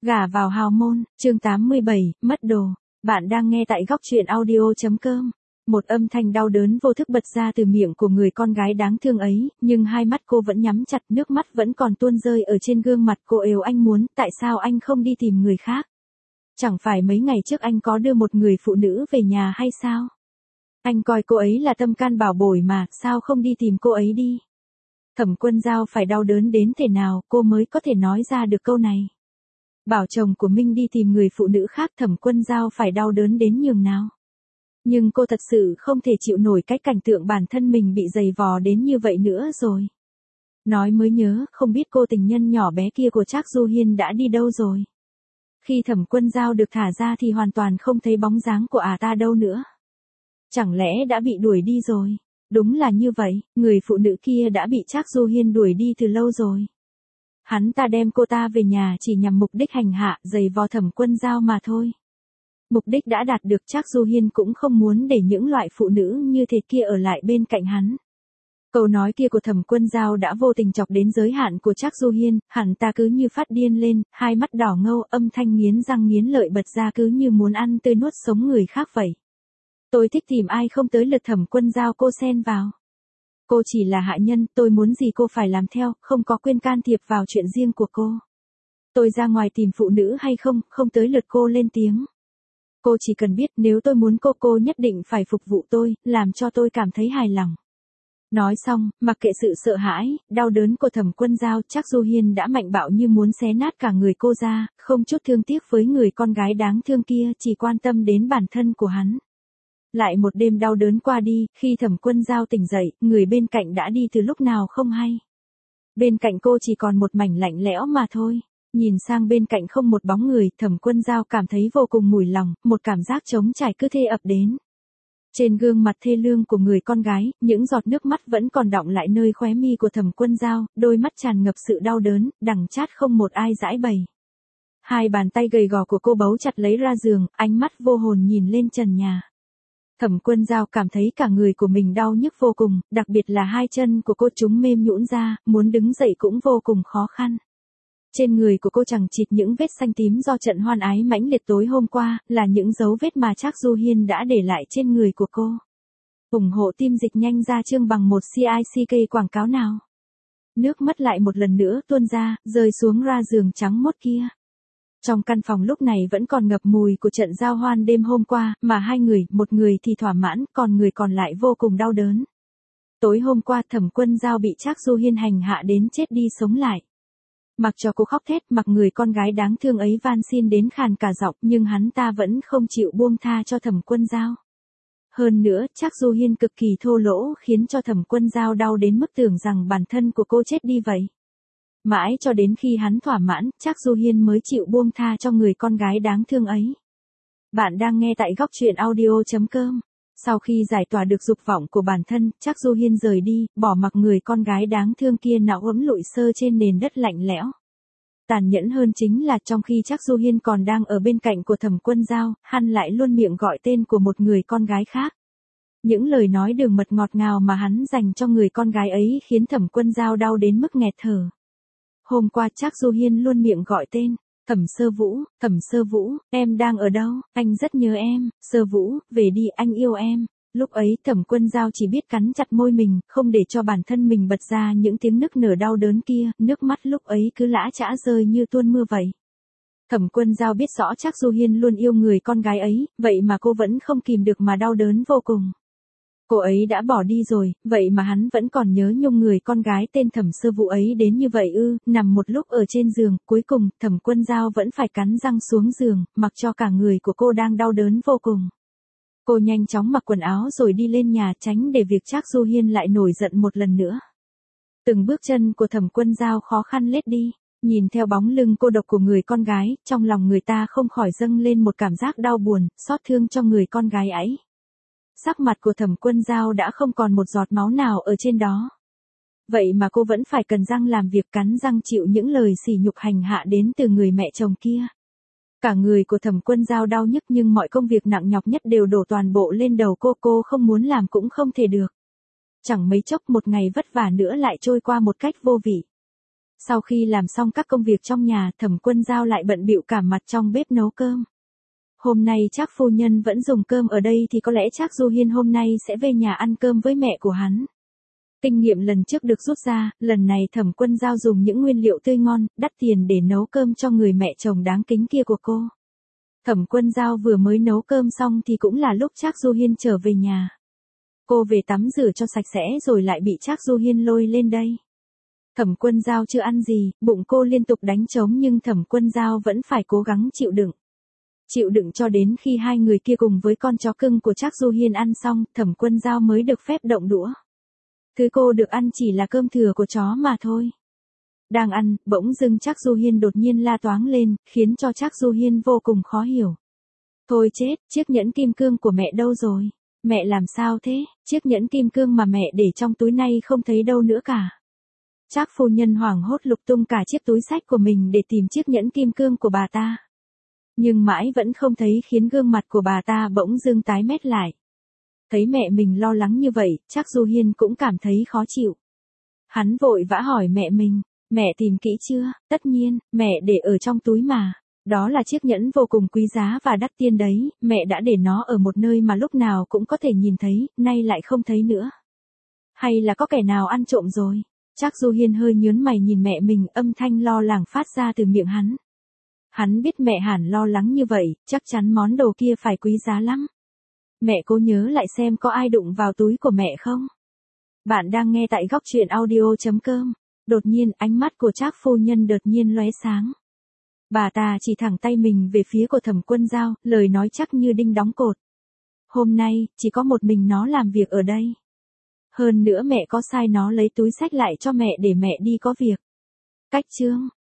Gả vào hào môn, chương 87, mất đồ. Bạn đang nghe tại góc truyện audio.com. Một âm thanh đau đớn vô thức bật ra từ miệng của người con gái đáng thương ấy, nhưng hai mắt cô vẫn nhắm chặt, nước mắt vẫn còn tuôn rơi ở trên gương mặt cô. Anh muốn, tại sao anh không đi tìm người khác? Chẳng phải mấy ngày trước anh có đưa một người phụ nữ về nhà hay sao? Anh coi cô ấy là tâm can bảo bối mà, sao không đi tìm cô ấy đi? Thẩm Quân Dao phải đau đớn đến thế nào cô mới có thể nói ra được câu này? Bảo chồng của Minh đi tìm người phụ nữ khác, Thẩm Quân Dao phải đau đớn đến nhường nào. Nhưng cô thật sự không thể chịu nổi cái cảnh tượng bản thân mình bị giày vò đến như vậy nữa rồi. Nói mới nhớ, không biết cô tình nhân nhỏ bé kia của Trác Du Hiên đã đi đâu rồi. Khi Thẩm Quân Dao được thả ra thì hoàn toàn không thấy bóng dáng của ta đâu nữa. Chẳng lẽ đã bị đuổi đi rồi? Đúng là như vậy, người phụ nữ kia đã bị Trác Du Hiên đuổi đi từ lâu rồi. Hắn ta đem cô ta về nhà chỉ nhằm mục đích hành hạ, giày vò Thẩm Quân Dao mà thôi. Mục đích đã đạt được, Trác Du Hiên cũng không muốn để những loại phụ nữ như thế kia ở lại bên cạnh hắn. Câu nói kia của Thẩm Quân Dao đã vô tình chọc đến giới hạn của Trác Du Hiên, hắn ta cứ như phát điên lên, hai mắt đỏ ngầu, âm thanh nghiến răng nghiến lợi bật ra cứ như muốn ăn tươi nuốt sống người khác vậy. Tôi thích tìm ai không tới lượt Thẩm Quân Dao cô xen vào. Cô chỉ là hạ nhân, tôi muốn gì cô phải làm theo, không có quyền can thiệp vào chuyện riêng của cô. Tôi ra ngoài tìm phụ nữ hay không, không tới lượt cô lên tiếng. Cô chỉ cần biết nếu tôi muốn cô nhất định phải phục vụ tôi, làm cho tôi cảm thấy hài lòng. Nói xong, mặc kệ sự sợ hãi, đau đớn của Thẩm Quân Dao, Trác Du Hiên đã mạnh bạo như muốn xé nát cả người cô ra, không chút thương tiếc với người con gái đáng thương kia, chỉ quan tâm đến bản thân của hắn. Lại một đêm đau đớn qua đi, khi Thẩm Quân Dao tỉnh dậy, người bên cạnh đã đi từ lúc nào không hay. Bên cạnh cô chỉ còn một mảnh lạnh lẽo mà thôi. Nhìn sang bên cạnh không một bóng người, Thẩm Quân Dao cảm thấy vô cùng mủi lòng, một cảm giác trống trải cứ thê ập đến. Trên gương mặt thê lương của người con gái, những giọt nước mắt vẫn còn đọng lại nơi khóe mi của Thẩm Quân Dao, đôi mắt tràn ngập sự đau đớn, đằng chát không một ai giãi bày. Hai bàn tay gầy gò của cô bấu chặt lấy ra giường, ánh mắt vô hồn nhìn lên trần nhà. Thẩm Quân Dao cảm thấy cả người của mình đau nhức vô cùng, đặc biệt là hai chân của cô chúng mềm nhũn ra, muốn đứng dậy cũng vô cùng khó khăn. Trên người của cô chẳng chịt những vết xanh tím do trận hoan ái mãnh liệt tối hôm qua, là những dấu vết mà Trác Du Hiên đã để lại trên người của cô. ủng hộ team dịch nhanh ra chương bằng một CICK quảng cáo nào. Nước mắt lại một lần nữa tuôn ra, rơi xuống ra giường trắng mốt kia. Trong căn phòng lúc này vẫn còn ngập mùi của trận giao hoan đêm hôm qua, mà hai người, một người thì thỏa mãn, còn người còn lại vô cùng đau đớn. Tối hôm qua Thẩm Quân Dao bị Trác Du Hiên hành hạ đến chết đi sống lại. Mặc cho cô khóc thét, mặc người con gái đáng thương ấy van xin đến khàn cả giọng, nhưng hắn ta vẫn không chịu buông tha cho Thẩm Quân Dao. Hơn nữa, Trác Du Hiên cực kỳ thô lỗ khiến cho Thẩm Quân Dao đau đến mức tưởng rằng bản thân của cô chết đi vậy. Mãi cho đến khi hắn thỏa mãn, Trác Du Hiên mới chịu buông tha cho người con gái đáng thương ấy. Bạn đang nghe tại góc truyện audio.com. Sau khi giải tỏa được dục vọng của bản thân, Trác Du Hiên rời đi, bỏ mặc người con gái đáng thương kia não ấm lụi sơ trên nền đất lạnh lẽo. Tàn nhẫn hơn chính là trong khi Trác Du Hiên còn đang ở bên cạnh của Thẩm Quân Dao, hắn lại luôn miệng gọi tên của một người con gái khác. Những lời nói đường mật ngọt ngào mà hắn dành cho người con gái ấy khiến Thẩm Quân Dao đau đến mức nghẹt thở. Hôm qua Trác Du Hiên luôn miệng gọi tên. Thẩm Sơ Vũ, em đang ở đâu, anh rất nhớ em, Sơ Vũ, về đi, anh yêu em. Lúc ấy Thẩm Quân Dao chỉ biết cắn chặt môi mình, không để cho bản thân mình bật ra những tiếng nức nở đau đớn kia, nước mắt lúc ấy cứ lã chã rơi như tuôn mưa vậy. Thẩm Quân Dao biết rõ Trác Du Hiên luôn yêu người con gái ấy, vậy mà cô vẫn không kìm được mà đau đớn vô cùng. Cô ấy đã bỏ đi rồi, vậy mà hắn vẫn còn nhớ nhung người con gái tên Thẩm Sơ Vũ ấy đến như vậy ư? Nằm một lúc ở trên giường, cuối cùng, Thẩm Quân Dao vẫn phải cắn răng xuống giường, mặc cho cả người của cô đang đau đớn vô cùng. Cô nhanh chóng mặc quần áo rồi đi lên nhà tránh để việc Trác Du Hiên lại nổi giận một lần nữa. Từng bước chân của Thẩm Quân Dao khó khăn lết đi, nhìn theo bóng lưng cô độc của người con gái, trong lòng người ta không khỏi dâng lên một cảm giác đau buồn, xót thương cho người con gái ấy. Sắc mặt của Thẩm Quân Dao đã không còn một giọt máu nào ở trên đó. Vậy mà cô vẫn phải cần răng làm việc, cắn răng chịu những lời sỉ nhục hành hạ đến từ người mẹ chồng kia. Cả người của Thẩm Quân Dao đau nhức nhưng mọi công việc nặng nhọc nhất đều đổ toàn bộ lên đầu cô không muốn làm cũng không thể được. Chẳng mấy chốc một ngày vất vả nữa lại trôi qua một cách vô vị. Sau khi làm xong các công việc trong nhà, Thẩm Quân Dao lại bận bịu cả mặt trong bếp nấu cơm. Hôm nay Trác phu nhân vẫn dùng cơm ở đây thì có lẽ Trác Du Hiên hôm nay sẽ về nhà ăn cơm với mẹ của hắn. Kinh nghiệm lần trước được rút ra, lần này Thẩm Quân Dao dùng những nguyên liệu tươi ngon, đắt tiền để nấu cơm cho người mẹ chồng đáng kính kia của cô. Thẩm Quân Dao vừa mới nấu cơm xong thì cũng là lúc Trác Du Hiên trở về nhà. Cô về tắm rửa cho sạch sẽ rồi lại bị Trác Du Hiên lôi lên đây. Thẩm Quân Dao chưa ăn gì, bụng cô liên tục đánh trống nhưng Thẩm Quân Dao vẫn phải cố gắng chịu đựng. Chịu đựng cho đến khi hai người kia cùng với con chó cưng của Trác Du Hiên ăn xong, Thẩm Quân Dao mới được phép động đũa. Thứ cô được ăn chỉ là cơm thừa của chó mà thôi. Đang ăn, bỗng dưng Trác Du Hiên đột nhiên la toáng lên, khiến cho Trác Du Hiên vô cùng khó hiểu. Thôi chết, chiếc nhẫn kim cương của mẹ đâu rồi? Mẹ làm sao thế? Chiếc nhẫn kim cương mà mẹ để trong túi nay không thấy đâu nữa cả. Trác phu nhân hoảng hốt lục tung cả chiếc túi xách của mình để tìm chiếc nhẫn kim cương của bà ta. Nhưng mãi vẫn không thấy, khiến gương mặt của bà ta bỗng dưng tái mét lại. Thấy mẹ mình lo lắng như vậy, Trác Du Hiên cũng cảm thấy khó chịu. Hắn vội vã hỏi mẹ mình, mẹ tìm kỹ chưa? Tất nhiên, mẹ để ở trong túi mà. Đó là chiếc nhẫn vô cùng quý giá và đắt tiền đấy, mẹ đã để nó ở một nơi mà lúc nào cũng có thể nhìn thấy, nay lại không thấy nữa. Hay là có kẻ nào ăn trộm rồi? Trác Du Hiên hơi nhướng mày nhìn mẹ mình, âm thanh lo lắng phát ra từ miệng hắn. Hắn biết mẹ hẳn lo lắng như vậy, chắc chắn món đồ kia phải quý giá lắm. Mẹ cố nhớ lại xem có ai đụng vào túi của mẹ không? Bạn đang nghe tại góc truyện audio.com. Đột nhiên ánh mắt của Trác phu nhân đột nhiên lóe sáng. Bà ta chỉ thẳng tay mình về phía của Thẩm Quân Dao, lời nói chắc như đinh đóng cột. Hôm nay, chỉ có một mình nó làm việc ở đây. Hơn nữa mẹ có sai nó lấy túi xách lại cho mẹ để mẹ đi có việc. Cách chương.